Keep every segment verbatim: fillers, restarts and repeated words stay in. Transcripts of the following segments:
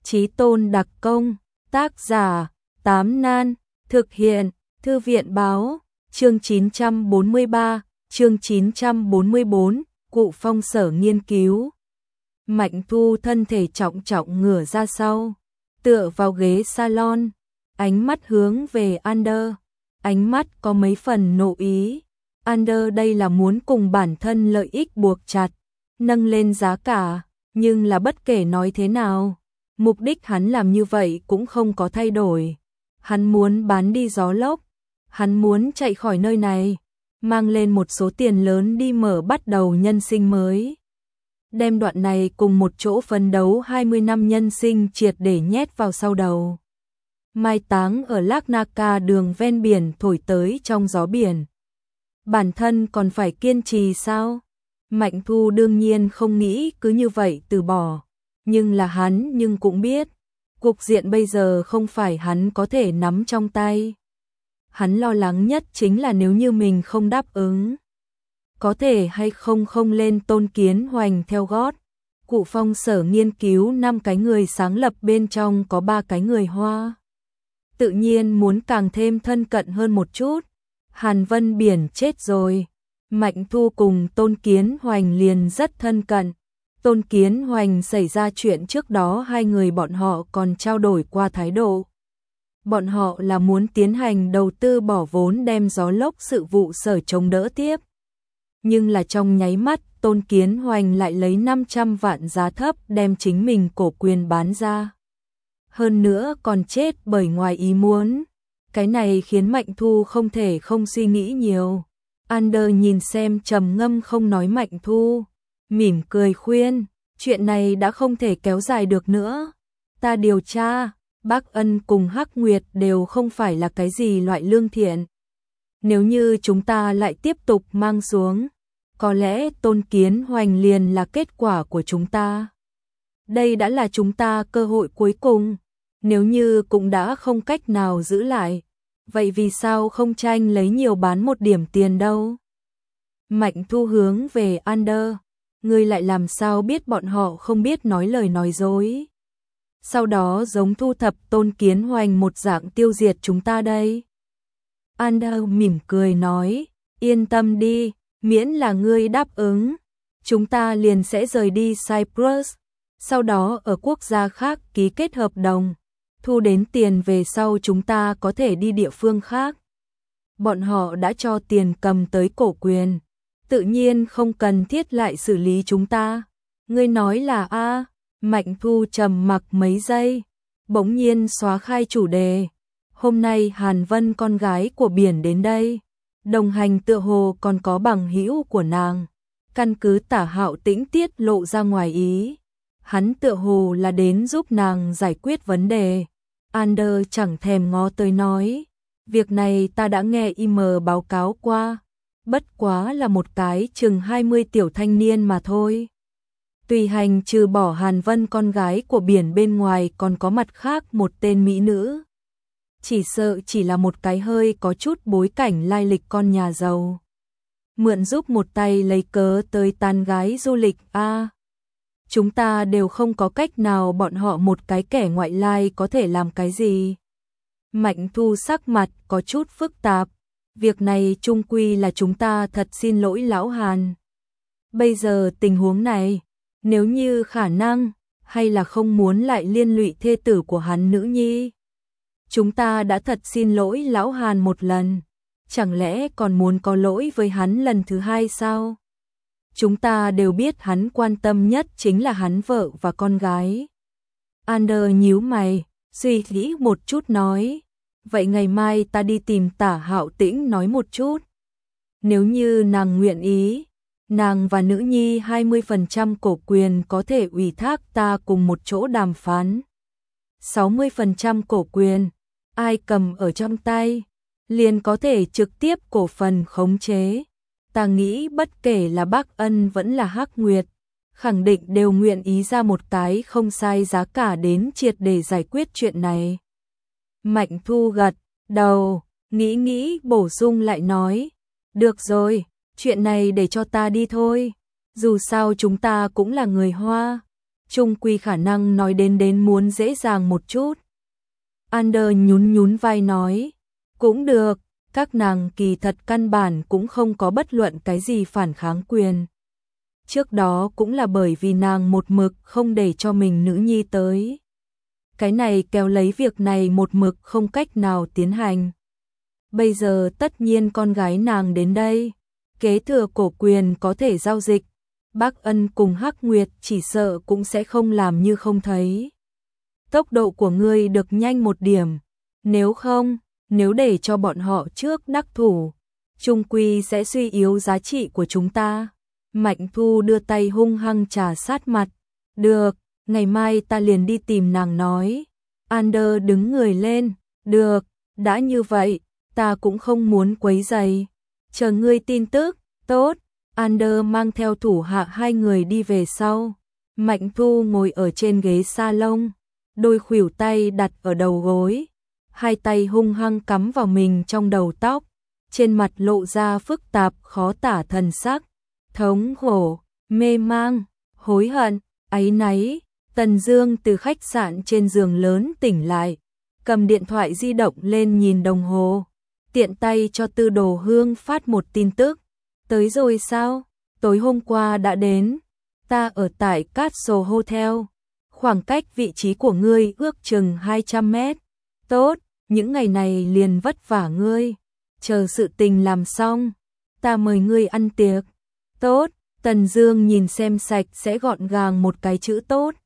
Chí Tôn đặc công, tác giả, Tám Nan, thực hiện, Thư viện báo, chương chín trăm bốn mươi ba, chương chín trăm bốn mươi bốn, Cụ Phong Sở nghiên cứu. Mạnh Thu thân thể trọng trọng ngửa ra sau, tựa vào ghế salon, ánh mắt hướng về Ander, ánh mắt có mấy phần nộ ý. Ander đây là muốn cùng bản thân lợi ích buộc chặt, nâng lên giá cả, nhưng là bất kể nói thế nào, mục đích hắn làm như vậy cũng không có thay đổi. Hắn muốn bán đi Gió Lốc, hắn muốn chạy khỏi nơi này, mang lên một số tiền lớn đi mở bắt đầu nhân sinh mới. Đem đoạn này cùng một chỗ phấn đấu hai mươi năm nhân sinh triệt để nhét vào sau đầu. Mai táng ở Larnaca đường ven biển thổi tới trong gió biển. Bản thân còn phải kiên trì sao? Mạnh Thu đương nhiên không nghĩ cứ như vậy từ bỏ. Nhưng là hắn nhưng cũng biết, cục diện bây giờ không phải hắn có thể nắm trong tay. Hắn lo lắng nhất chính là nếu như mình không đáp ứng, có thể hay không không lên Tôn Kiến Hoành theo gót. Cụ Phong Sở nghiên cứu năm cái người sáng lập bên trong có ba cái người Hoa. Tự nhiên muốn càng thêm thân cận hơn một chút. Hàn Vân Biển chết rồi, Mạnh Thu cùng Tôn Kiến Hoành liền rất thân cận. Tôn Kiến Hoành xảy ra chuyện trước đó hai người bọn họ còn trao đổi qua thái độ. Bọn họ là muốn tiến hành đầu tư bỏ vốn đem Gió Lốc sự vụ sở chống đỡ tiếp. Nhưng là trong nháy mắt, Tôn Kiến Hoành lại lấy năm trăm vạn giá thấp đem chính mình cổ quyền bán ra. Hơn nữa còn chết bởi ngoài ý muốn. Cái này khiến Mạnh Thu không thể không suy nghĩ nhiều. Ander nhìn xem trầm ngâm không nói Mạnh Thu, mỉm cười khuyên, chuyện này đã không thể kéo dài được nữa. Ta điều tra, Bác Ân cùng Hắc Nguyệt đều không phải là cái gì loại lương thiện. Nếu như chúng ta lại tiếp tục mang xuống, có lẽ Tôn Kiến Hoành liền là kết quả của chúng ta. Đây đã là chúng ta cơ hội cuối cùng. Nếu như cũng đã không cách nào giữ lại, vậy vì sao không tranh lấy nhiều bán một điểm tiền đâu? Mạnh Thu hướng về Ander, ngươi lại làm sao biết bọn họ không biết nói lời nói dối? Sau đó giống thu thập Tôn Kiến Hoành một dạng tiêu diệt chúng ta đây. Ander mỉm cười nói, yên tâm đi, miễn là ngươi đáp ứng, chúng ta liền sẽ rời đi Cyprus, sau đó ở quốc gia khác ký kết hợp đồng. Thu đến tiền về sau chúng ta có thể đi địa phương khác. Bọn họ đã cho tiền cầm tới cổ quyền, tự nhiên không cần thiết lại xử lý chúng ta. Ngươi nói là a? Mạnh Thu trầm mặc mấy giây, bỗng nhiên xóa khai chủ đề. Hôm nay Hàn Vân con gái của biển đến đây, đồng hành tựa hồ còn có bằng hữu của nàng. Căn cứ Tả Hạo Tĩnh tiết lộ ra ngoài ý, hắn tựa hồ là đến giúp nàng giải quyết vấn đề. Ander chẳng thèm ngó tới nói, việc này ta đã nghe im báo cáo qua, bất quá là một cái chừng hai mươi tiểu thanh niên mà thôi. Tùy hành trừ bỏ Hàn Vân con gái của biển bên ngoài còn có mặt khác một tên mỹ nữ. Chỉ sợ chỉ là một cái hơi có chút bối cảnh lai lịch con nhà giàu. Mượn giúp một tay lấy cớ tới tán gái du lịch a. À, chúng ta đều không có cách nào, bọn họ một cái kẻ ngoại lai có thể làm cái gì? Mạnh Thu sắc mặt có chút phức tạp. Việc này chung quy là chúng ta thật xin lỗi lão Hàn. Bây giờ tình huống này, nếu như khả năng, hay là không muốn lại liên lụy thê tử của hắn nữ nhi. Chúng ta đã thật xin lỗi lão Hàn một lần, chẳng lẽ còn muốn có lỗi với hắn lần thứ hai sao? Chúng ta đều biết hắn quan tâm nhất chính là hắn vợ và con gái. Ander nhíu mày, suy nghĩ một chút nói, vậy ngày mai ta đi tìm Tả Hạo Tĩnh nói một chút. Nếu như nàng nguyện ý, nàng và nữ nhi hai mươi phần trăm cổ quyền có thể ủy thác ta cùng một chỗ đàm phán. sáu mươi phần trăm cổ quyền, ai cầm ở trong tay, liền có thể trực tiếp cổ phần khống chế. Ta nghĩ bất kể là Bác Ân vẫn là Hắc Nguyệt, khẳng định đều nguyện ý ra một cái không sai giá cả đến triệt để giải quyết chuyện này. Mạnh Thu gật đầu, nghĩ nghĩ bổ sung lại nói, được rồi, chuyện này để cho ta đi thôi. Dù sao chúng ta cũng là người Hoa, chung quy khả năng nói đến đến muốn dễ dàng một chút. Ander nhún nhún vai nói, cũng được, các nàng kỳ thật căn bản cũng không có bất luận cái gì phản kháng quyền. Trước đó cũng là bởi vì nàng một mực không để cho mình nữ nhi tới. Cái này kéo lấy việc này một mực không cách nào tiến hành. Bây giờ tất nhiên con gái nàng đến đây, kế thừa cổ quyền có thể giao dịch, Bác Ân cùng Hắc Nguyệt chỉ sợ cũng sẽ không làm như không thấy. Tốc độ của ngươi được nhanh một điểm, nếu không, nếu để cho bọn họ trước đắc thủ, chung quy sẽ suy yếu giá trị của chúng ta. Mạnh Thu đưa tay hung hăng trà sát mặt, được, ngày mai ta liền đi tìm nàng nói. Ander đứng người lên, được, đã như vậy, ta cũng không muốn quấy rầy. Chờ ngươi tin tức, tốt. Ander mang theo thủ hạ hai người đi về sau. Mạnh Thu ngồi ở trên ghế salon, đôi khuỷu tay đặt ở đầu gối, hai tay hung hăng cắm vào mình trong đầu tóc, trên mặt lộ ra phức tạp khó tả thần sắc, thống khổ, mê mang, hối hận, áy náy. Tần Dương từ khách sạn trên giường lớn tỉnh lại, cầm điện thoại di động lên nhìn đồng hồ, tiện tay cho Tư Đồ Hương phát một tin tức. Tới rồi sao? Tối hôm qua đã đến. Ta ở tại Castle Hotel. Khoảng cách vị trí của ngươi ước chừng hai trăm mét. Tốt, những ngày này liền vất vả ngươi. Chờ sự tình làm xong, ta mời ngươi ăn tiệc. Tốt, Tần Dương nhìn xem sạch sẽ gọn gàng một cái chữ tốt.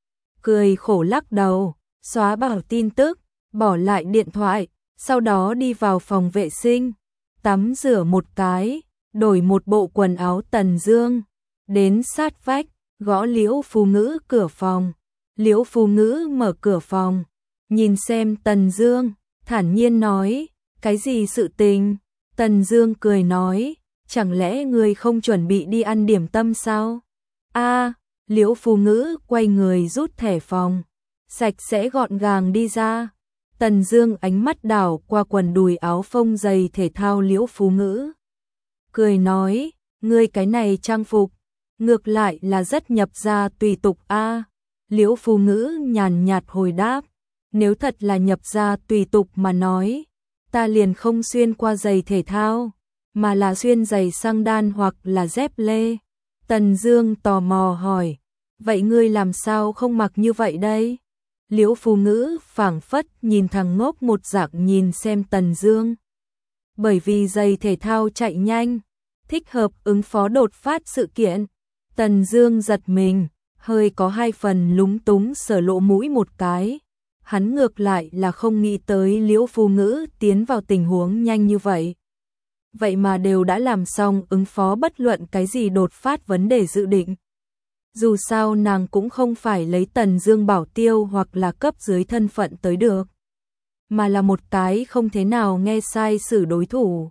Cười khổ lắc đầu, xóa bỏ tin tức, bỏ lại điện thoại, sau đó đi vào phòng vệ sinh, tắm rửa một cái, đổi một bộ quần áo. Tần Dương đến sát vách, gõ Liễu Phù Ngữ cửa phòng. Liễu Phù Ngữ mở cửa phòng, nhìn xem Tần Dương, thản nhiên nói, cái gì sự tình? Tần Dương cười nói, chẳng lẽ ngươi không chuẩn bị đi ăn điểm tâm sao? A, Liễu Phù Ngữ quay người rút thẻ phòng, sạch sẽ gọn gàng đi ra. Tần Dương ánh mắt đảo qua quần đùi áo phông giày thể thao Liễu Phù Ngữ, cười nói, ngươi cái này trang phục, ngược lại là rất nhập gia tùy tục a. Liễu Phù Ngữ nhàn nhạt hồi đáp, nếu thật là nhập gia tùy tục mà nói, ta liền không xuyên qua giày thể thao, mà là xuyên giày sang đan hoặc là dép lê. Tần Dương tò mò hỏi, vậy ngươi làm sao không mặc như vậy đây? Liễu Phù Ngữ phảng phất nhìn thằng ngốc một dạng nhìn xem Tần Dương. Bởi vì giày thể thao chạy nhanh, thích hợp ứng phó đột phát sự kiện. Tần Dương giật mình, hơi có hai phần lúng túng sờ lỗ mũi một cái. Hắn ngược lại là không nghĩ tới Liễu Phù Ngữ tiến vào tình huống nhanh như vậy. Vậy mà đều đã làm xong ứng phó bất luận cái gì đột phát vấn đề dự định. Dù sao nàng cũng không phải lấy Tần Dương bảo tiêu hoặc là cấp dưới thân phận tới được, mà là một cái không thế nào nghe sai sử đối thủ.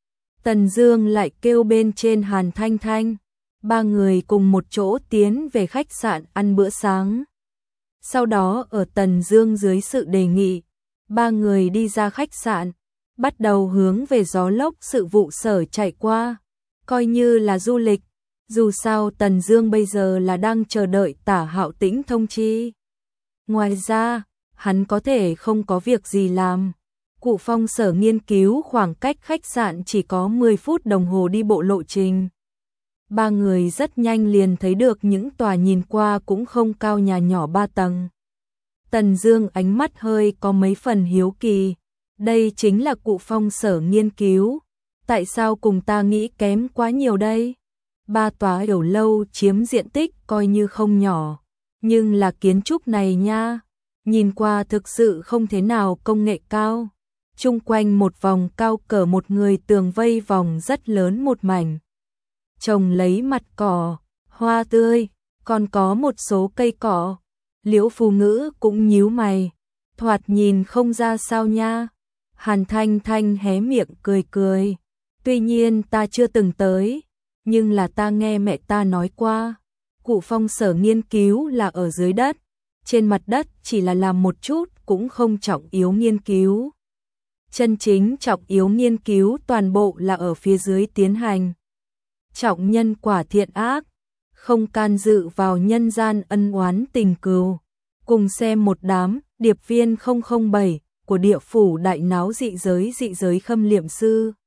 Tần Dương lại kêu bên trên Hàn Thanh Thanh, ba người cùng một chỗ tiến về khách sạn ăn bữa sáng. Sau đó ở Tần Dương dưới sự đề nghị, ba người đi ra khách sạn, bắt đầu hướng về gió lốc sự vụ sở chạy qua, coi như là du lịch. Dù sao Tần Dương bây giờ là đang chờ đợi Tả Hạo Tĩnh thông chi. Ngoài ra, hắn có thể không có việc gì làm. Cụ Phong sở nghiên cứu khoảng cách khách sạn chỉ có mười phút đồng hồ đi bộ lộ trình. Ba người rất nhanh liền thấy được những tòa nhìn qua cũng không cao nhà nhỏ ba tầng. Tần Dương ánh mắt hơi có mấy phần hiếu kỳ. Đây chính là Cụ Phong sở nghiên cứu. Tại sao cùng ta nghĩ kém quá nhiều đây? Ba tòa yểu lâu chiếm diện tích coi như không nhỏ, nhưng là kiến trúc này nha, nhìn qua thực sự không thế nào công nghệ cao. Chung quanh một vòng cao cỡ một người tường vây vòng rất lớn một mảnh, trồng lấy mặt cỏ, hoa tươi, còn có một số cây cỏ. Liễu Phù Ngữ cũng nhíu mày, thoạt nhìn không ra sao nha. Hàn Thanh Thanh hé miệng cười cười, tuy nhiên ta chưa từng tới, nhưng là ta nghe mẹ ta nói qua, Cụ Phong sở nghiên cứu là ở dưới đất, trên mặt đất chỉ là làm một chút cũng không trọng yếu nghiên cứu. Chân chính trọng yếu nghiên cứu toàn bộ là ở phía dưới tiến hành. Trọng nhân quả thiện ác, không can dự vào nhân gian ân oán tình cừu. Cùng xem một đám điệp viên không không bảy của địa phủ đại náo dị giới dị giới khâm liệm sư.